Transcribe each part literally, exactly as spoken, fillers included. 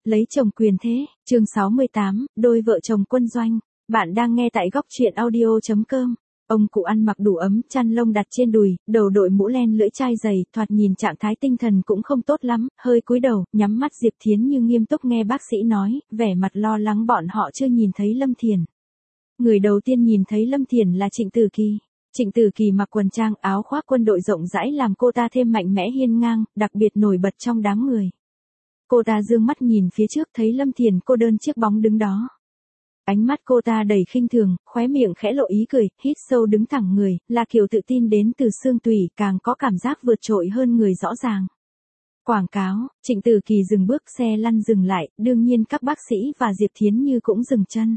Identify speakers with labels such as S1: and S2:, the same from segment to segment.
S1: lấy chồng quyền thế, chương sáu mươi tám, đôi vợ chồng quân doanh. Bạn đang nghe tại góc truyện audio chấm com. Ông cụ ăn mặc đủ ấm, chăn lông đặt trên đùi, đầu đội mũ len lưỡi chai dày, thoạt nhìn trạng thái tinh thần cũng không tốt lắm, hơi cúi đầu, nhắm mắt. Diệp Thiến Như nghiêm túc nghe bác sĩ nói, vẻ mặt lo lắng bọn họ chưa nhìn thấy Lâm Thiền. Người đầu tiên nhìn thấy Lâm Thiền là Trịnh Tử Kỳ. Trịnh Tử Kỳ mặc quần trang áo khoác quân đội rộng rãi làm cô ta thêm mạnh mẽ hiên ngang, đặc biệt nổi bật trong đám người. Cô ta dương mắt nhìn phía trước thấy Lâm Thiền cô đơn chiếc bóng đứng đó. Ánh mắt cô ta đầy khinh thường, khóe miệng khẽ lộ ý cười, hít sâu đứng thẳng người, là kiểu tự tin đến từ xương tủy, càng có cảm giác vượt trội hơn người rõ ràng. Quảng cáo, Trịnh Tử Kỳ dừng bước, xe lăn dừng lại, đương nhiên các bác sĩ và Diệp Thiến Như cũng dừng chân.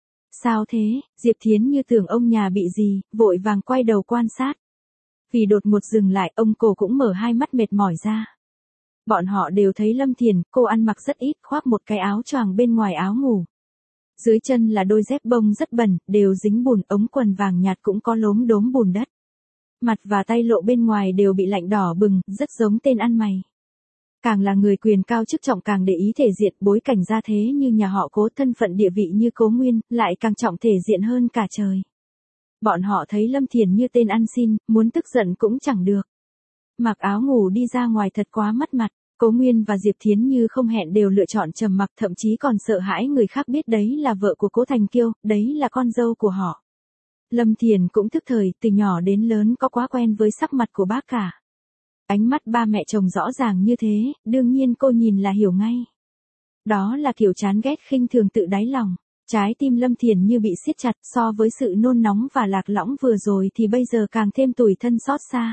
S1: Sao thế? Diệp Thiến Như tưởng ông nhà bị gì, vội vàng quay đầu quan sát. Vì đột ngột dừng lại, ông cổ cũng mở hai mắt mệt mỏi ra. Bọn họ đều thấy Lâm Thiền, cô ăn mặc rất ít, khoác một cái áo choàng bên ngoài áo ngủ. Dưới chân là đôi dép bông rất bẩn, đều dính bùn, ống quần vàng nhạt cũng có lốm đốm bùn đất. Mặt và tay lộ bên ngoài đều bị lạnh đỏ bừng, rất giống tên ăn mày. Càng là người quyền cao chức trọng càng để ý thể diện, bối cảnh gia thế như nhà họ Cố, thân phận địa vị như Cố Nguyên, lại càng trọng thể diện hơn cả trời. Bọn họ thấy Lâm Thiền như tên ăn xin, muốn tức giận cũng chẳng được. Mặc áo ngủ đi ra ngoài thật quá mất mặt. Cố Nguyên và Diệp Thiến Như không hẹn đều lựa chọn trầm mặc, thậm chí còn sợ hãi người khác biết đấy là vợ của Cố Thành Kiêu, đấy là con dâu của họ. Lâm Thiền cũng thức thời, từ nhỏ đến lớn có quá quen với sắc mặt của bác cả. Ánh mắt ba mẹ chồng rõ ràng như thế, đương nhiên cô nhìn là hiểu ngay. Đó là kiểu chán ghét khinh thường tự đáy lòng. Trái tim Lâm Thiền Như bị siết chặt, so với sự nôn nóng và lạc lõng vừa rồi thì bây giờ càng thêm tủi thân xót xa.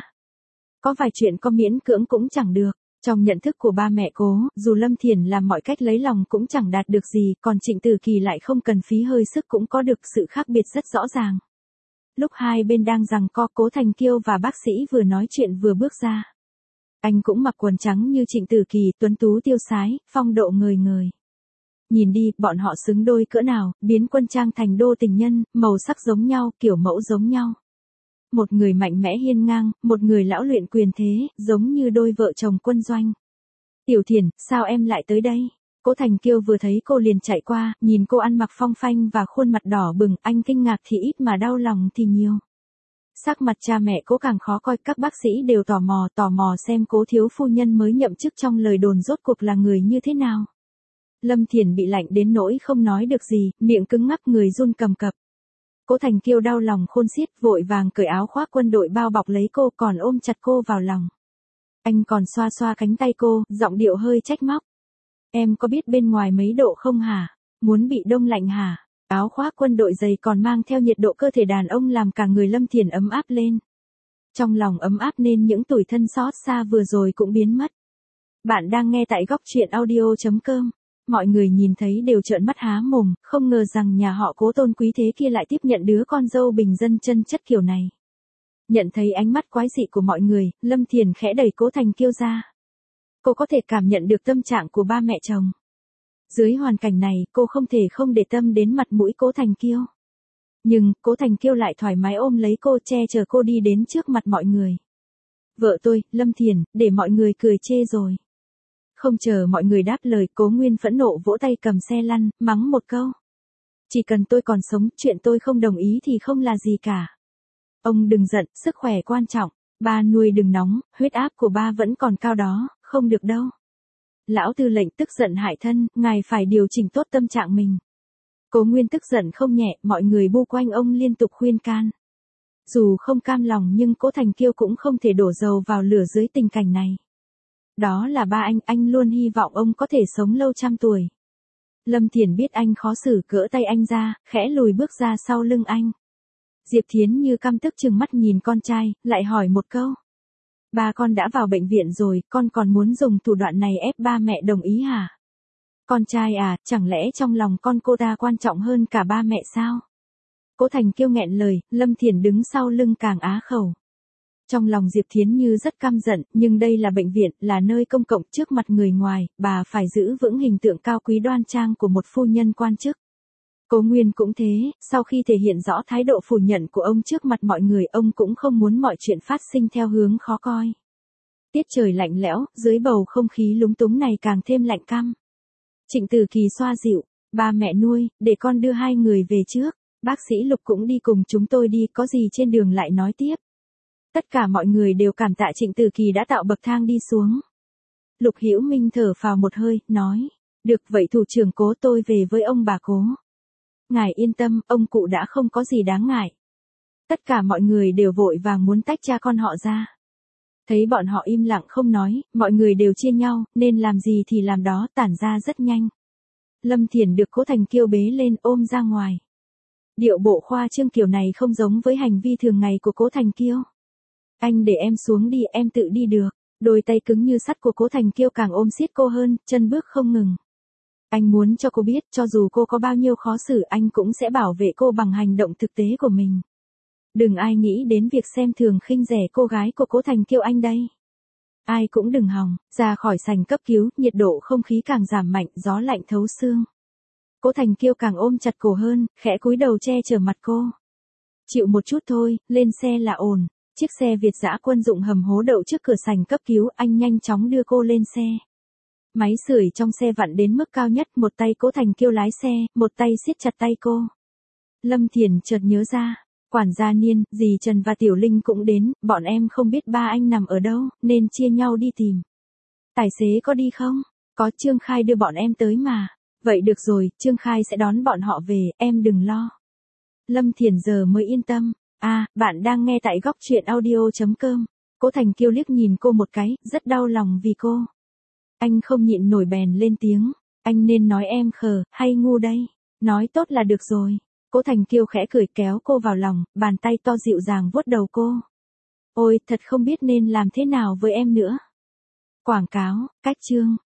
S1: Có vài chuyện có miễn cưỡng cũng chẳng được. Trong nhận thức của ba mẹ Cố, dù Lâm Thiền làm mọi cách lấy lòng cũng chẳng đạt được gì, còn Trịnh Tử Kỳ lại không cần phí hơi sức cũng có được sự khác biệt rất rõ ràng. Lúc hai bên đang giằng co, Cố Thành Kiêu và bác sĩ vừa nói chuyện vừa bước ra. Anh cũng mặc quần trắng như Trịnh Tử Kỳ, tuấn tú tiêu sái, phong độ ngời ngời. Nhìn đi, bọn họ xứng đôi cỡ nào, biến quân trang thành đô tình nhân, màu sắc giống nhau, kiểu mẫu giống nhau. Một người mạnh mẽ hiên ngang, một người lão luyện quyền thế, giống như đôi vợ chồng quân doanh. Tiểu Thiền, sao em lại tới đây? Cố Thành Kiêu vừa thấy cô liền chạy qua, nhìn cô ăn mặc phong phanh và khuôn mặt đỏ bừng, anh kinh ngạc thì ít mà đau lòng thì nhiều. Sắc mặt cha mẹ Cố càng khó coi, các bác sĩ đều tò mò, tò mò xem Cố thiếu phu nhân mới nhậm chức trong lời đồn rốt cuộc là người như thế nào. Lâm Thiền bị lạnh đến nỗi không nói được gì, miệng cứng ngắc, người run cầm cập. Cố Thành Kiêu đau lòng khôn xiết, vội vàng cởi áo khoác quân đội bao bọc lấy cô, còn ôm chặt cô vào lòng. Anh còn xoa xoa cánh tay cô, giọng điệu hơi trách móc. Em có biết bên ngoài mấy độ không hả? Muốn bị đông lạnh hả? Áo khoác quân đội dày còn mang theo nhiệt độ cơ thể đàn ông làm cả người Lâm Thiền ấm áp lên. Trong lòng ấm áp nên những tủi thân xót xa vừa rồi cũng biến mất. Bạn đang nghe tại góc truyện audio chấm com. Mọi người nhìn thấy đều trợn mắt há mồm, không ngờ rằng nhà họ Cố tôn quý thế kia lại tiếp nhận đứa con dâu bình dân chân chất kiểu này. Nhận thấy ánh mắt quái dị của mọi người, Lâm Thiền khẽ đẩy Cố Thành Kiêu ra. Cô có thể cảm nhận được tâm trạng của ba mẹ chồng. Dưới hoàn cảnh này, cô không thể không để tâm đến mặt mũi Cố Thành Kiêu. Nhưng, Cố Thành Kiêu lại thoải mái ôm lấy cô, che chở cô đi đến trước mặt mọi người. Vợ tôi, Lâm Thiền, để mọi người cười chê rồi. Không chờ mọi người đáp lời, Cố Nguyên phẫn nộ vỗ tay cầm xe lăn, mắng một câu. Chỉ cần tôi còn sống, chuyện tôi không đồng ý thì không là gì cả. Ông đừng giận, sức khỏe quan trọng. Ba nuôi đừng nóng, huyết áp của ba vẫn còn cao đó, không được đâu. Lão tư lệnh tức giận hại thân, ngài phải điều chỉnh tốt tâm trạng mình. Cố Nguyên tức giận không nhẹ, mọi người bu quanh ông liên tục khuyên can. Dù không cam lòng nhưng Cố Thành Kiêu cũng không thể đổ dầu vào lửa dưới tình cảnh này. Đó là ba anh, anh luôn hy vọng ông có thể sống lâu trăm tuổi. Lâm Thiền biết anh khó xử, cỡ tay anh ra, khẽ lùi bước ra sau lưng anh. Diệp Thiến Như căm tức trừng mắt nhìn con trai, lại hỏi một câu. Ba con đã vào bệnh viện rồi, con còn muốn dùng thủ đoạn này ép ba mẹ đồng ý hả? Con trai à, chẳng lẽ trong lòng con cô ta quan trọng hơn cả ba mẹ sao? Cố Thành Kiêu nghẹn lời, Lâm Thiền đứng sau lưng càng á khẩu. Trong lòng Diệp Thiến Như rất căm giận, nhưng đây là bệnh viện, là nơi công cộng, trước mặt người ngoài, bà phải giữ vững hình tượng cao quý đoan trang của một phu nhân quan chức. Cố Nguyên cũng thế, sau khi thể hiện rõ thái độ phủ nhận của ông trước mặt mọi người, ông cũng không muốn mọi chuyện phát sinh theo hướng khó coi. Tiết trời lạnh lẽo, dưới bầu không khí lúng túng này càng thêm lạnh căm. Trịnh Tử Kỳ xoa dịu, ba mẹ nuôi, để con đưa hai người về trước, bác sĩ Lục cũng đi cùng chúng tôi đi, có gì trên đường lại nói tiếp. Tất cả mọi người đều cảm tạ Trịnh Tử Kỳ đã tạo bậc thang đi xuống. Lục Hữu Minh thở phào một hơi, nói, được vậy thủ trưởng Cố tôi về với ông bà Cố. Ngài yên tâm, ông cụ đã không có gì đáng ngại. Tất cả mọi người đều vội vàng muốn tách cha con họ ra. Thấy bọn họ im lặng không nói, mọi người đều chia nhau, nên làm gì thì làm đó, tản ra rất nhanh. Lâm Thiển được Cố Thành Kiêu bế lên ôm ra ngoài. Điệu bộ khoa trương kiểu này không giống với hành vi thường ngày của Cố Thành Kiêu. Anh để em xuống đi, em tự đi được. Đôi tay cứng như sắt của Cố Thành Kiêu càng ôm siết cô hơn, chân bước không ngừng. Anh muốn cho cô biết, cho dù cô có bao nhiêu khó xử, anh cũng sẽ bảo vệ cô bằng hành động thực tế của mình. Đừng ai nghĩ đến việc xem thường khinh rẻ cô gái của Cố Thành Kiêu anh đây. Ai cũng đừng hòng, ra khỏi sảnh cấp cứu, nhiệt độ không khí càng giảm mạnh, gió lạnh thấu xương. Cố Thành Kiêu càng ôm chặt cổ hơn, khẽ cúi đầu che chở mặt cô. Chịu một chút thôi, lên xe là ổn. Chiếc xe Việt dã quân dụng hầm hố đậu trước cửa sảnh cấp cứu, anh nhanh chóng đưa cô lên xe. Máy sưởi trong xe vặn đến mức cao nhất, một tay Cố Thành Kiêu lái xe, một tay siết chặt tay cô. Lâm Thiển chợt nhớ ra, quản gia Niên, dì Trần và Tiểu Linh cũng đến, bọn em không biết ba anh nằm ở đâu, nên chia nhau đi tìm. Tài xế có đi không? Có, Trương Khai đưa bọn em tới mà. Vậy được rồi, Trương Khai sẽ đón bọn họ về, em đừng lo. Lâm Thiển giờ mới yên tâm. À, bạn đang nghe tại góc truyện audio chấm com. Cố Thành Kiêu liếc nhìn cô một cái, rất đau lòng vì cô. Anh không nhịn nổi bèn lên tiếng. Anh nên nói em khờ, hay ngu đây? Nói tốt là được rồi. Cố Thành Kiêu khẽ cười kéo cô vào lòng, bàn tay to dịu dàng vuốt đầu cô. Ôi, thật không biết nên làm thế nào với em nữa. Quảng cáo, cách chương.